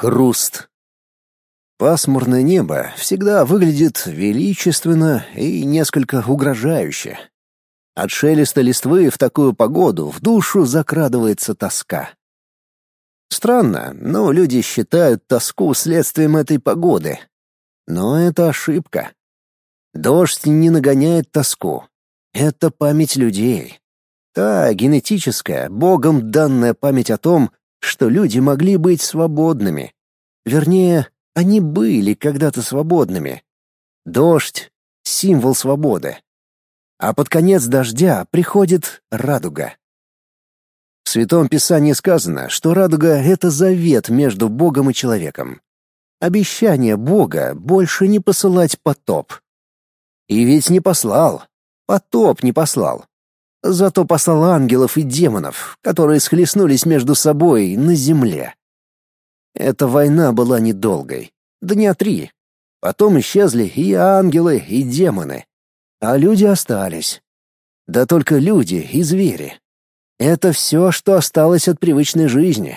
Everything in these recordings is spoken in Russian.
Хруст. Пасмурное небо всегда выглядит величественно и несколько угрожающе. От шелеста листвы в такую погоду в душу закрадывается тоска. Странно, но люди считают тоску следствием этой погоды. Но это ошибка. Дождь не нагоняет тоску. Это память людей. Та генетическая, Богом данная память о том, что люди могли быть свободными. Вернее, они были когда-то свободными. Дождь — символ свободы. А под конец дождя приходит радуга. В Святом Писании сказано, что радуга — это завет между Богом и человеком. Обещание Бога больше не посылать потоп. И ведь не послал. Потоп не послал. Зато послал ангелов и демонов, которые схлестнулись между собой на земле. Эта война была недолгой. Дня 3. Потом исчезли и ангелы, и демоны. А люди остались. Да только люди и звери. Это все, что осталось от привычной жизни.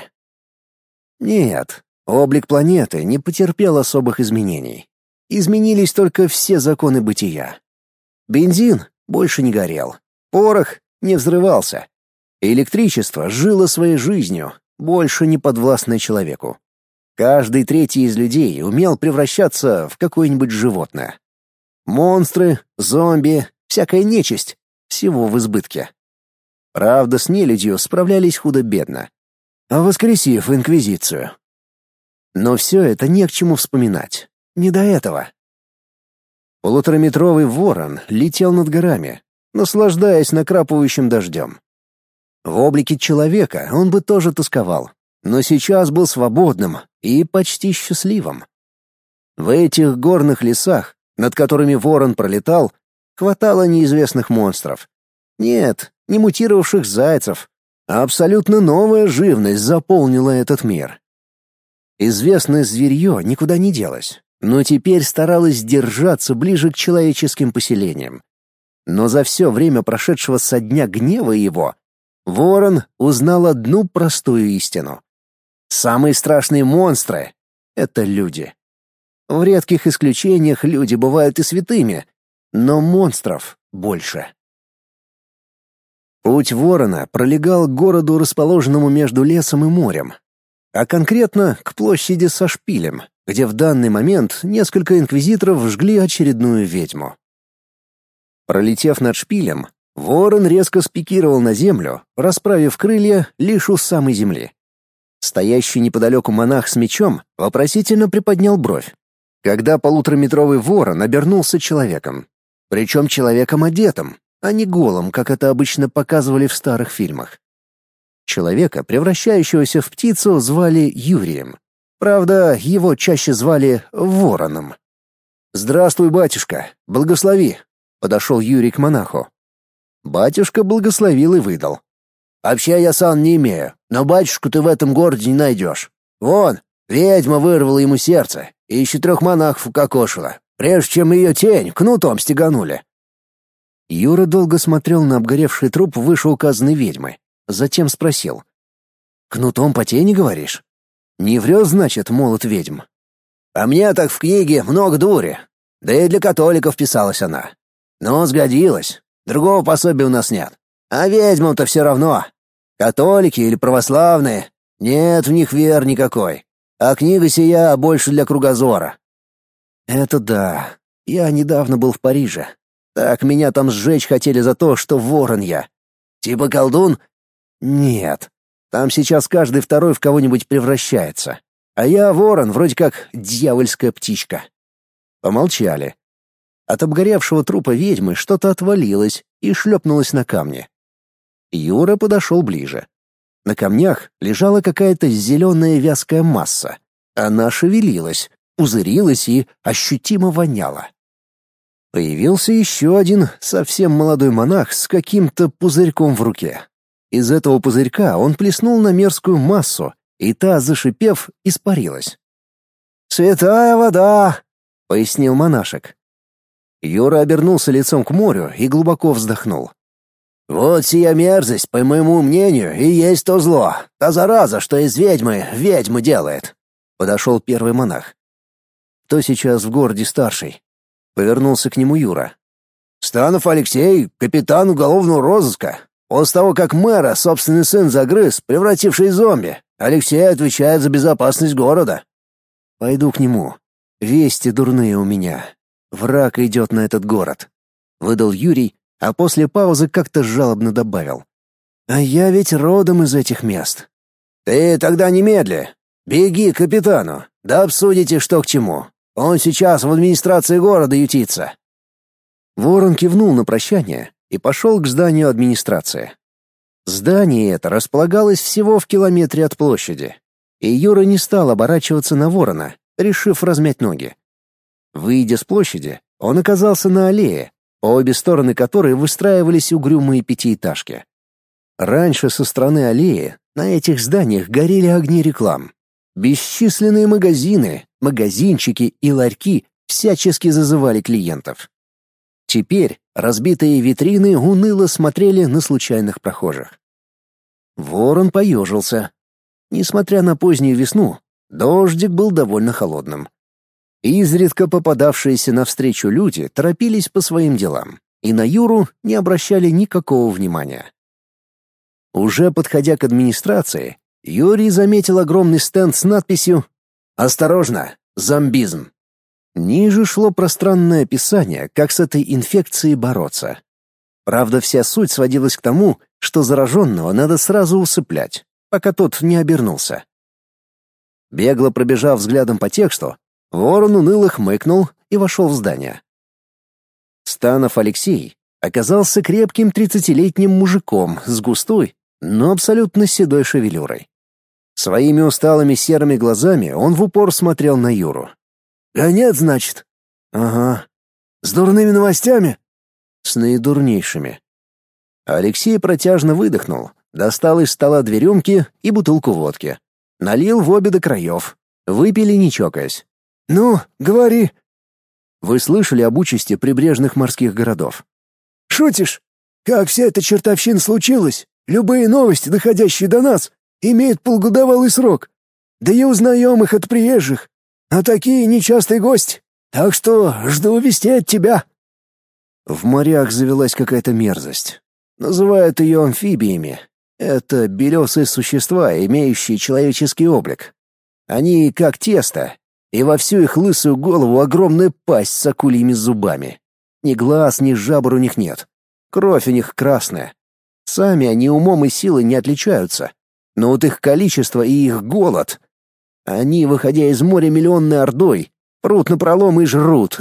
Нет, облик планеты не потерпел особых изменений. Изменились только все законы бытия. Бензин больше не горел. Порох не взрывался. Электричество жило своей жизнью, больше не подвластное человеку. Каждый третий из людей умел превращаться в какое-нибудь животное. Монстры, зомби, всякая нечисть — всего в избытке. Правда, с нелюдью справлялись худо-бедно, воскресив инквизицию. Но все это не к чему вспоминать. Не до этого. Полутораметровый ворон летел над горами, наслаждаясь накрапывающим дождем. В облике человека он бы тоже тосковал, но сейчас был свободным и почти счастливым. В этих горных лесах, над которыми ворон пролетал, хватало неизвестных монстров. Нет, не мутировавших зайцев, а абсолютно новая живность заполнила этот мир. Известное зверье никуда не делось, но теперь старалось держаться ближе к человеческим поселениям. Но за все время, прошедшего со дня гнева его, ворон узнал одну простую истину. Самые страшные монстры — это люди. В редких исключениях люди бывают и святыми, но монстров больше. Путь ворона пролегал к городу, расположенному между лесом и морем, а конкретно к площади со шпилем, где в данный момент несколько инквизиторов жгли очередную ведьму. Пролетев над шпилем, ворон резко спикировал на землю, расправив крылья лишь у самой земли. Стоящий неподалеку монах с мечом вопросительно приподнял бровь, когда полутораметровый ворон обернулся человеком. Причем человеком одетым, а не голым, как это обычно показывали в старых фильмах. Человека, превращающегося в птицу, звали Юрием. Правда, его чаще звали Вороном. «Здравствуй, батюшка, благослови», — подошел Юрий к монаху. Батюшка благословил и выдал. «Вообще я сан не имею, но батюшку ты в этом городе не найдешь. Вон, ведьма вырвала ему сердце и еще 3 монахов укокошила, прежде чем ее тень кнутом стеганули». Юра долго смотрел на обгоревший труп вышеуказанной ведьмы, затем спросил. «Кнутом по тени, говоришь? Не врет, значит, молот ведьм?» «А мне так в книге много дури. Да и для католиков писалась она. Но сгодилась. Другого пособия у нас нет. А ведьмам-то все равно. Католики или православные. Нет в них веры никакой. А книга сия больше для кругозора». «Это да. Я недавно был в Париже. Так меня там сжечь хотели за то, что ворон я». «Типа колдун?» «Нет. Там сейчас каждый второй в кого-нибудь превращается. А я ворон, вроде как дьявольская птичка». Помолчали. От обгоревшего трупа ведьмы что-то отвалилось и шлепнулось на камни. Юра подошел ближе. На камнях лежала какая-то зеленая вязкая масса. Она шевелилась, пузырилась и ощутимо воняла. Появился еще один совсем молодой монах с каким-то пузырьком в руке. Из этого пузырька он плеснул на мерзкую массу, и та, зашипев, испарилась. «Святая вода!» — пояснил монашек. Юра обернулся лицом к морю и глубоко вздохнул. «Вот сия мерзость, по моему мнению, и есть то зло, та зараза, что из ведьмы ведьму делает. Подошел первый монах. «Кто сейчас в городе старший?» Повернулся к нему Юра. «Станов Алексей, капитан уголовного розыска. После того, как мэра собственный сын загрыз, превративший в зомби, Алексей отвечает за безопасность города». «Пойду к нему. Вести дурные у меня. Враг идет на этот город», — выдал Юрий, а после паузы как-то жалобно добавил. «А я ведь родом из этих мест». «Ты тогда немедли. Беги к капитану, да обсудите, что к чему. Он сейчас в администрации города ютится». Ворон кивнул на прощание и пошел к зданию администрации. Здание это располагалось всего в километре от площади, и Юра не стал оборачиваться на ворона, решив размять ноги. Выйдя с площади, он оказался на аллее, по обе стороны которой выстраивались угрюмые пятиэтажки. Раньше со стороны аллеи на этих зданиях горели огни реклам. Бесчисленные магазины, магазинчики и ларьки всячески зазывали клиентов. Теперь разбитые витрины уныло смотрели на случайных прохожих. Ворон поежился. Несмотря на позднюю весну, дождик был довольно холодным. Изредка попадавшиеся навстречу люди торопились по своим делам, и на Юру не обращали никакого внимания. Уже подходя к администрации, Юрий заметил огромный стенд с надписью «Осторожно! Зомбизм!». Ниже шло пространное описание, как с этой инфекцией бороться. Правда, вся суть сводилась к тому, что зараженного надо сразу усыплять, пока тот не обернулся. Бегло пробежав взглядом по тексту, Ворон уныло хмыкнул и вошел в здание. Станов Алексей оказался крепким 30-летним мужиком с густой, но абсолютно седой шевелюрой. Своими усталыми серыми глазами он в упор смотрел на Юру. «Гонец, значит?» «Ага». «С дурными новостями?» «С наидурнейшими». Алексей протяжно выдохнул, достал из стола 2 рюмки и бутылку водки. Налил в обе до краев. Выпили, не чокаясь. «Ну, говори». «Вы слышали об участи прибрежных морских городов?» «Шутишь? Как вся эта чертовщина случилась? Любые новости, доходящие до нас, имеют полугодовалый срок. Да и узнаем их от приезжих. А такие нечастые гости. Так что жду вести от тебя». В морях завелась какая-то мерзость. Называют ее амфибиями. Это белесые существа, имеющие человеческий облик. Они как тесто, и во всю их лысую голову огромная пасть с акульими зубами. Ни глаз, ни жабр у них нет. Кровь у них красная. Сами они умом и силой не отличаются. Но вот их количество и их голод. Они, выходя из моря миллионной ордой, прут напролом и жрут.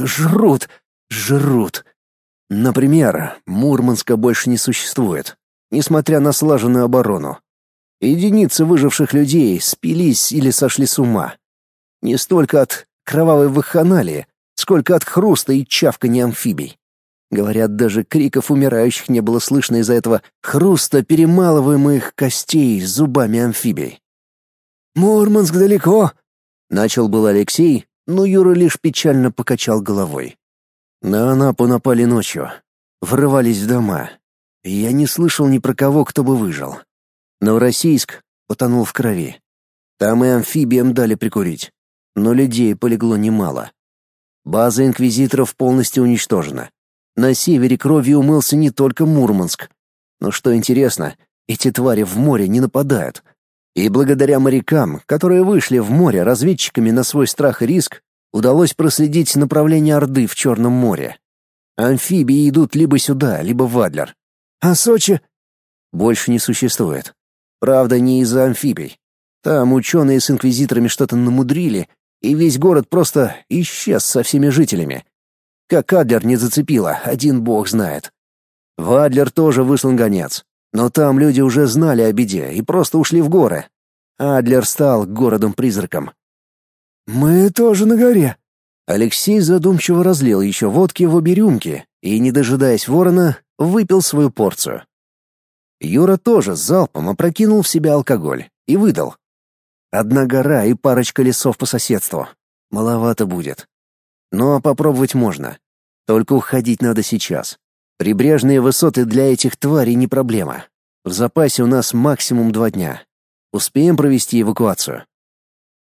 Например, Мурманска больше не существует, несмотря на слаженную оборону. Единицы выживших людей спились или сошли с ума. Не столько от кровавой вакханалии, сколько от хруста и чавканья амфибий. Говорят, даже криков умирающих не было слышно из-за этого хруста перемалываемых костей зубами амфибий. «Мурманск далеко?» — начал был Алексей, но Юра лишь печально покачал головой. На Анапу напали ночью, врывались в дома. Я не слышал ни про кого, кто бы выжил. Новороссийск потонул в крови. Там и амфибиям дали прикурить, но людей полегло немало. База инквизиторов полностью уничтожена. На севере кровью умылся не только Мурманск. Но что интересно, эти твари в море не нападают. И благодаря морякам, которые вышли в море разведчиками на свой страх и риск, удалось проследить направление Орды в Черном море. Амфибии идут либо сюда, либо в Адлер. А Сочи больше не существует. Правда, не из-за амфибий. Там ученые с инквизиторами что-то намудрили, и весь город просто исчез со всеми жителями. Как Адлер не зацепило, один бог знает. В Адлер тоже выслан гонец, но там люди уже знали о беде и просто ушли в горы. Адлер стал городом-призраком. «Мы тоже на горе». Алексей задумчиво разлил еще водки в обе рюмки и, не дожидаясь ворона, выпил свою порцию. Юра тоже залпом опрокинул в себя алкоголь и выдал. «Одна гора и парочка лесов по соседству. Маловато будет. Но попробовать можно. Только уходить надо сейчас. Прибрежные высоты для этих тварей не проблема. В запасе у нас максимум 2 дня. Успеем провести эвакуацию».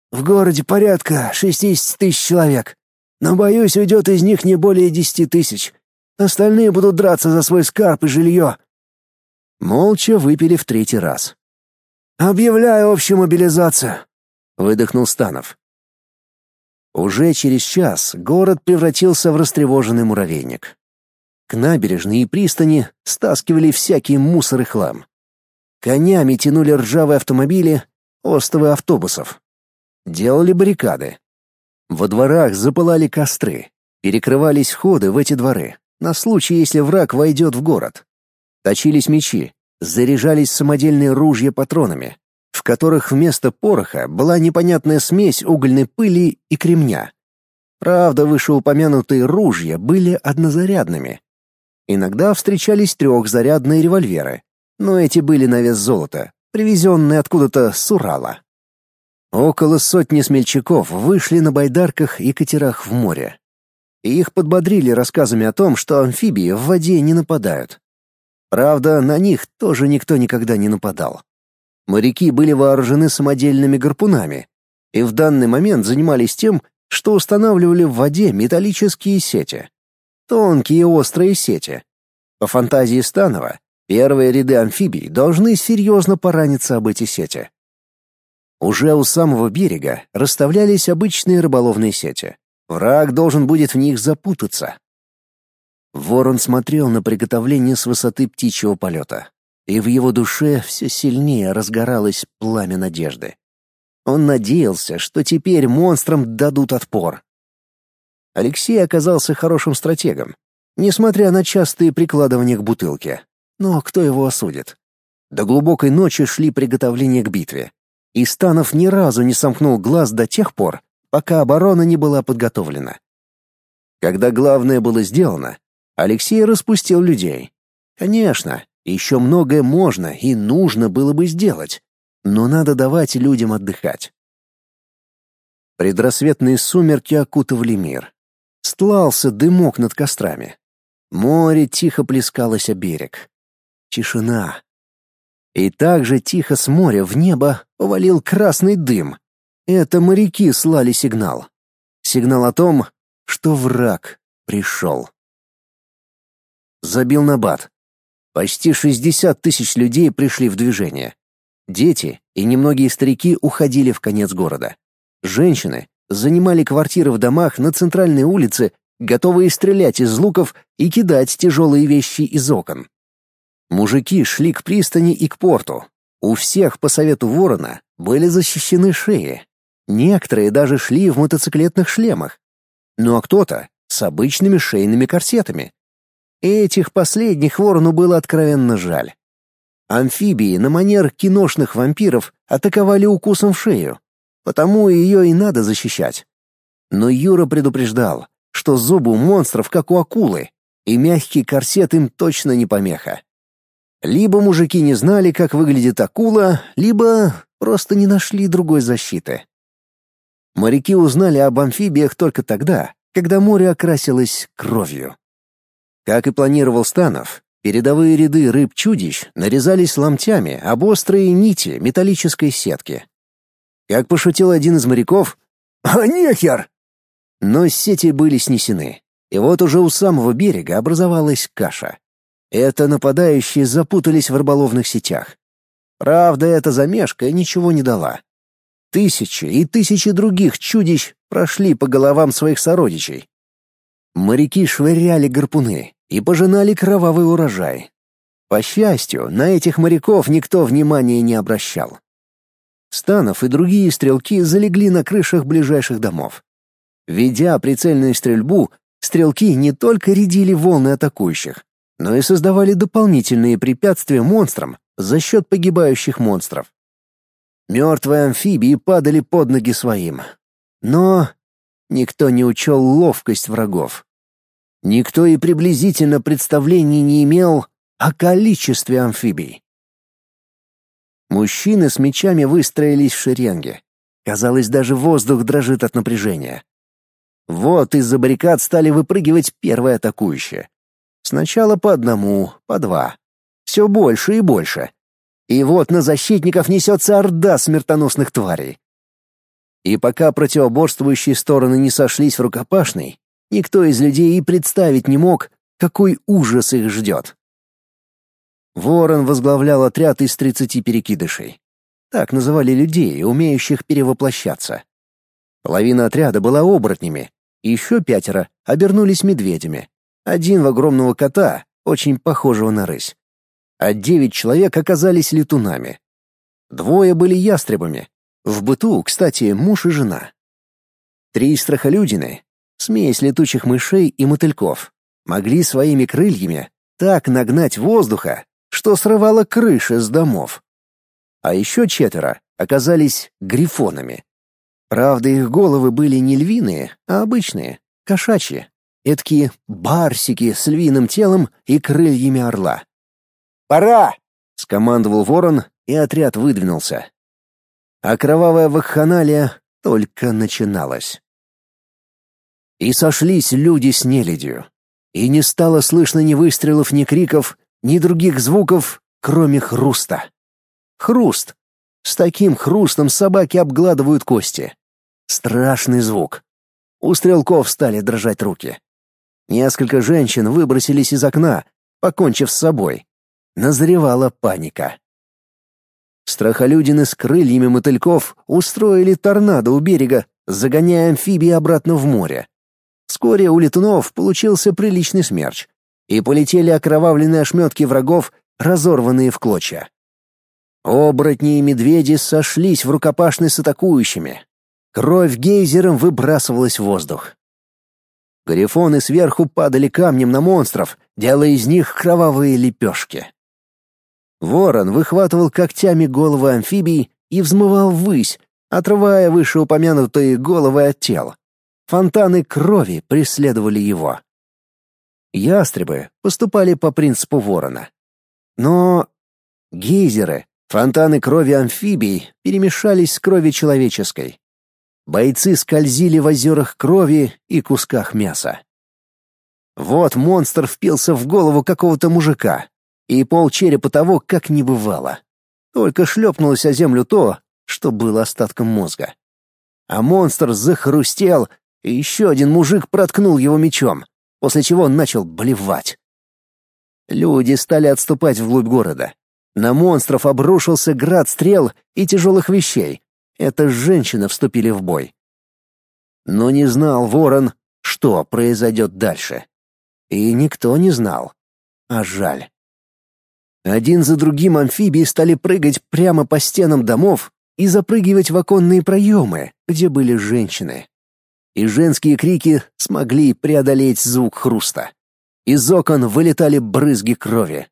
В городе порядка 60 тысяч человек. Но, боюсь, уйдет из них не более 10 тысяч. Остальные будут драться за свой скарб и жилье». Молча выпили в третий раз. «Объявляю общую мобилизацию», — выдохнул Станов. Уже через час город превратился в растревоженный муравейник. К набережной и пристани стаскивали всякий мусор и хлам. Конями тянули ржавые автомобили, остовы автобусов. Делали баррикады. Во дворах запылали костры, перекрывались входы в эти дворы, на случай, если враг войдет в город. Точились мечи, заряжались самодельные ружья патронами, в которых вместо пороха была непонятная смесь угольной пыли и кремня. Правда, вышеупомянутые ружья были однозарядными. Иногда встречались трехзарядные револьверы, но эти были на вес золота, привезенные откуда-то с Урала. Около сотни смельчаков вышли на байдарках и катерах в море. И их подбодрили рассказами о том, что амфибии в воде не нападают. Правда, на них тоже никто никогда не нападал. Моряки были вооружены самодельными гарпунами и в данный момент занимались тем, что устанавливали в воде металлические сети. Тонкие острые сети. По фантазии Станова, первые ряды амфибий должны серьезно пораниться об эти сети. Уже у самого берега расставлялись обычные рыболовные сети. Враг должен будет в них запутаться. Ворон смотрел на приготовление с высоты птичьего полета, и в его душе все сильнее разгоралось пламя надежды. Он надеялся, что теперь монстрам дадут отпор. Алексей оказался хорошим стратегом, несмотря на частые прикладывания к бутылке. Но кто его осудит? До глубокой ночи шли приготовления к битве, и Станов ни разу не сомкнул глаз до тех пор, пока оборона не была подготовлена. Когда главное было сделано, Алексей распустил людей. Конечно, еще многое можно и нужно было бы сделать, но надо давать людям отдыхать. Предрассветные сумерки окутывали мир. Стлался дымок над кострами. Море тихо плескалось о берег. Тишина. И также тихо с моря в небо повалил красный дым. Это моряки слали сигнал. Сигнал о том, что враг пришел. Забил набат. Почти 60 тысяч людей пришли в движение. Дети и немногие старики уходили в конец города. Женщины занимали квартиры в домах на центральной улице, готовые стрелять из луков и кидать тяжелые вещи из окон. Мужики шли к пристани и к порту. У всех по совету Ворона были защищены шеи. Некоторые даже шли в мотоциклетных шлемах. Ну а кто-то с обычными шейными корсетами. Этих последних Ворону было откровенно жаль. Амфибии на манер киношных вампиров атаковали укусом в шею, потому ее и надо защищать. Но Юра предупреждал, что зубы у монстров как у акулы, и мягкий корсет им точно не помеха. Либо мужики не знали, как выглядит акула, либо просто не нашли другой защиты. Моряки узнали об амфибиях только тогда, когда море окрасилось кровью. Как и планировал Станов, передовые ряды рыб-чудищ нарезались ломтями об острые нити металлической сетки. Как пошутил один из моряков: «А нехер!» Но сети были снесены, и вот уже у самого берега образовалась каша. Это нападающие запутались в рыболовных сетях. Правда, эта замешка ничего не дала. Тысячи и тысячи других чудищ прошли по головам своих сородичей. Моряки швыряли гарпуны и пожинали кровавый урожай. По счастью, на этих моряков никто внимания не обращал. Станов и другие стрелки залегли на крышах ближайших домов. Ведя прицельную стрельбу, стрелки не только рядили волны атакующих, но и создавали дополнительные препятствия монстрам за счет погибающих монстров. Мертвые амфибии падали под ноги своим. Но никто не учел ловкость врагов. Никто и приблизительно представления не имел о количестве амфибий. Мужчины с мечами выстроились в шеренге. Казалось, даже воздух дрожит от напряжения. Вот из-за баррикад стали выпрыгивать первые атакующие. Сначала по одному, по два. Все больше и больше. И вот на защитников несется орда смертоносных тварей. И пока противоборствующие стороны не сошлись в рукопашной, никто из людей и представить не мог, какой ужас их ждет. Ворон возглавлял отряд из 30 перекидышей. Так называли людей, умеющих перевоплощаться. Половина отряда была оборотнями, и еще 5 обернулись медведями. 1 в огромного кота, очень похожего на рысь. А 9 человек оказались летунами. 2 были ястребами. В быту, кстати, муж и жена. 3 страхолюдины, смесь летучих мышей и мотыльков, могли своими крыльями так нагнать воздуха, что срывало крыши с домов. А еще 4 оказались грифонами. Правда, их головы были не львиные, а обычные, кошачьи. Эдакие барсики с львиным телом и крыльями орла. «Пора!» — скомандовал ворон, и отряд выдвинулся. А кровавая вакханалия только начиналась. И сошлись люди с нелюдью. И не стало слышно ни выстрелов, ни криков, ни других звуков, кроме хруста. Хруст. С таким хрустом собаки обгладывают кости. Страшный звук. У стрелков стали дрожать руки. Несколько женщин выбросились из окна, покончив с собой. Назревала паника. Страхолюдины с крыльями мотыльков устроили торнадо у берега, загоняя амфибии обратно в море. Вскоре у летунов получился приличный смерч, и полетели окровавленные ошметки врагов, разорванные в клочья. Оборотни и медведи сошлись в рукопашной с атакующими. Кровь гейзером выбрасывалась в воздух. Грифоны сверху падали камнем на монстров, делая из них кровавые лепешки. Ворон выхватывал когтями головы амфибий и взмывал ввысь, отрывая вышеупомянутые головы от тел. Фонтаны крови преследовали его. Ястребы поступали по принципу ворона. Но гейзеры, фонтаны крови амфибий, перемешались с кровью человеческой. Бойцы скользили в озерах крови и кусках мяса. Вот монстр впился в голову какого-то мужика, и полчерепа того как не бывало. Только шлепнулось о землю то, что было остатком мозга. А монстр захрустел, и еще один мужик проткнул его мечом, после чего он начал блевать. Люди стали отступать вглубь города. На монстров обрушился град стрел и тяжелых вещей. Это женщины вступили в бой. Но не знал ворон, что произойдет дальше. И никто не знал. А жаль. Один за другим амфибии стали прыгать прямо по стенам домов и запрыгивать в оконные проемы, где были женщины. И женские крики смогли преодолеть звук хруста. Из окон вылетали брызги крови.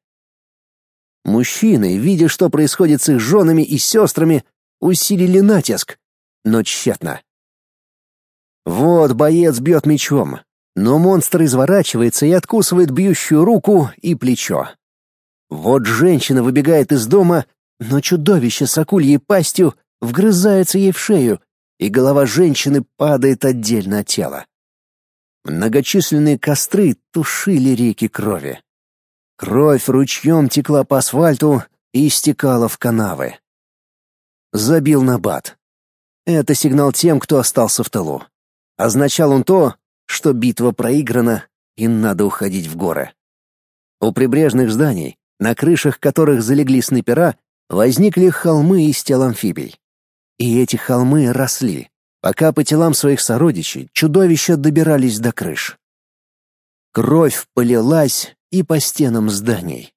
Мужчины, видя, что происходит с их женами и сестрами, усилили натиск, но тщетно. Вот боец бьет мечом, но монстр изворачивается и откусывает бьющую руку и плечо. Вот женщина выбегает из дома, но чудовище с акульей пастью вгрызается ей в шею, и голова женщины падает отдельно от тела. Многочисленные костры тушили реки крови. Кровь ручьем текла по асфальту и стекала в канавы. Забил набат. Это сигнал тем, кто остался в тылу. Означал он то, что битва проиграна и надо уходить в горы. У прибрежных зданий, на крышах которых залегли снайпера, возникли холмы из тел амфибий. И эти холмы росли, пока по телам своих сородичей чудовища добирались до крыш. Кровь полилась и по стенам зданий.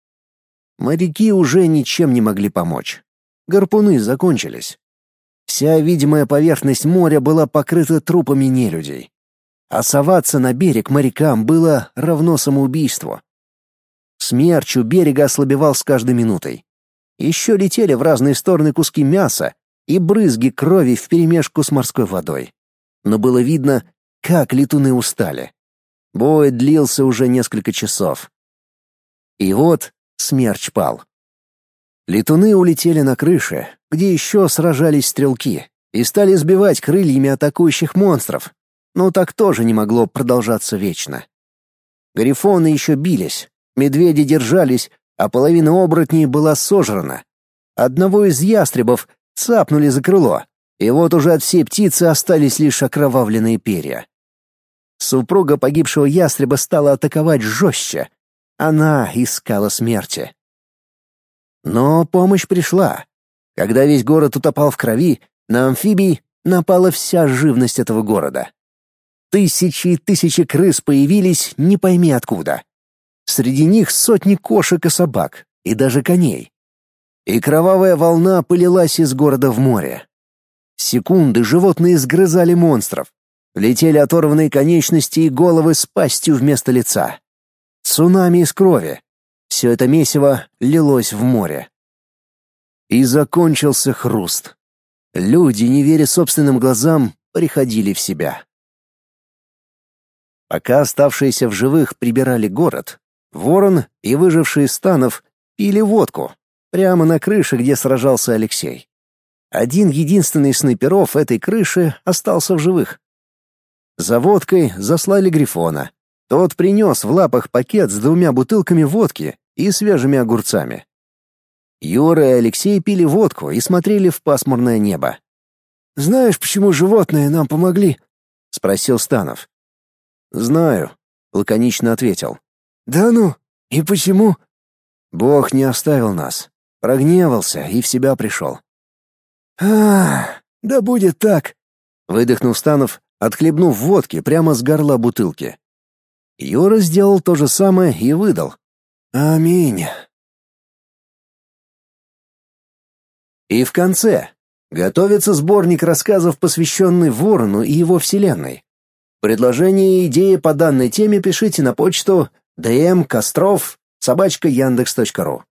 Моряки уже ничем не могли помочь. Гарпуны закончились. Вся видимая поверхность моря была покрыта трупами нелюдей. А соваться на берег морякам было равно самоубийству. Смерч у берега ослабевал с каждой минутой. Еще летели в разные стороны куски мяса и брызги крови вперемешку с морской водой. Но было видно, как летуны устали. Бой длился уже несколько часов. И вот смерч пал. Летуны улетели на крыши, где еще сражались стрелки, и стали сбивать крыльями атакующих монстров. Но так тоже не могло продолжаться вечно. Грифоны еще бились, медведи держались, а половина оборотней была сожрана. Одного из ястребов цапнули за крыло, И вот уже от всей птицы остались лишь окровавленные перья. Супруга погибшего ястреба стала атаковать жестче. Она искала смерти. Но помощь пришла. Когда весь город утопал в крови, на амфибий напала вся живность этого города. Тысячи и тысячи крыс появились не пойми откуда. Среди них сотни кошек и собак, и даже коней. И кровавая волна полилась из города в море. Секунды животные сгрызали монстров. Летели оторванные конечности и головы с пастью вместо лица. Цунами из крови. Все это месиво лилось в море. И закончился хруст. Люди, не веря собственным глазам, приходили в себя. Пока оставшиеся в живых прибирали город, Ворон и выжившие из станов пили водку прямо на крыше, где сражался Алексей. Один единственный из снайперов этой крыши остался в живых. За водкой заслали Грифона. Тот принес в лапах пакет с 2 бутылками водки и свежими огурцами. Юра и Алексей пили водку и смотрели в пасмурное небо. «Знаешь, почему животные нам помогли?» — спросил Станов. «Знаю», — лаконично ответил. «Да ну, и почему?» «Бог не оставил нас. Прогневался и в себя пришел». Да будет так», — выдохнул Станов, отхлебнув водки прямо с горла бутылки. Юра сделал то же самое и выдал. «Аминь». И в конце готовится сборник рассказов, посвященный Ворону и его вселенной. Предложения и идеи по данной теме пишите на почту dmkostrov@yandex.ru.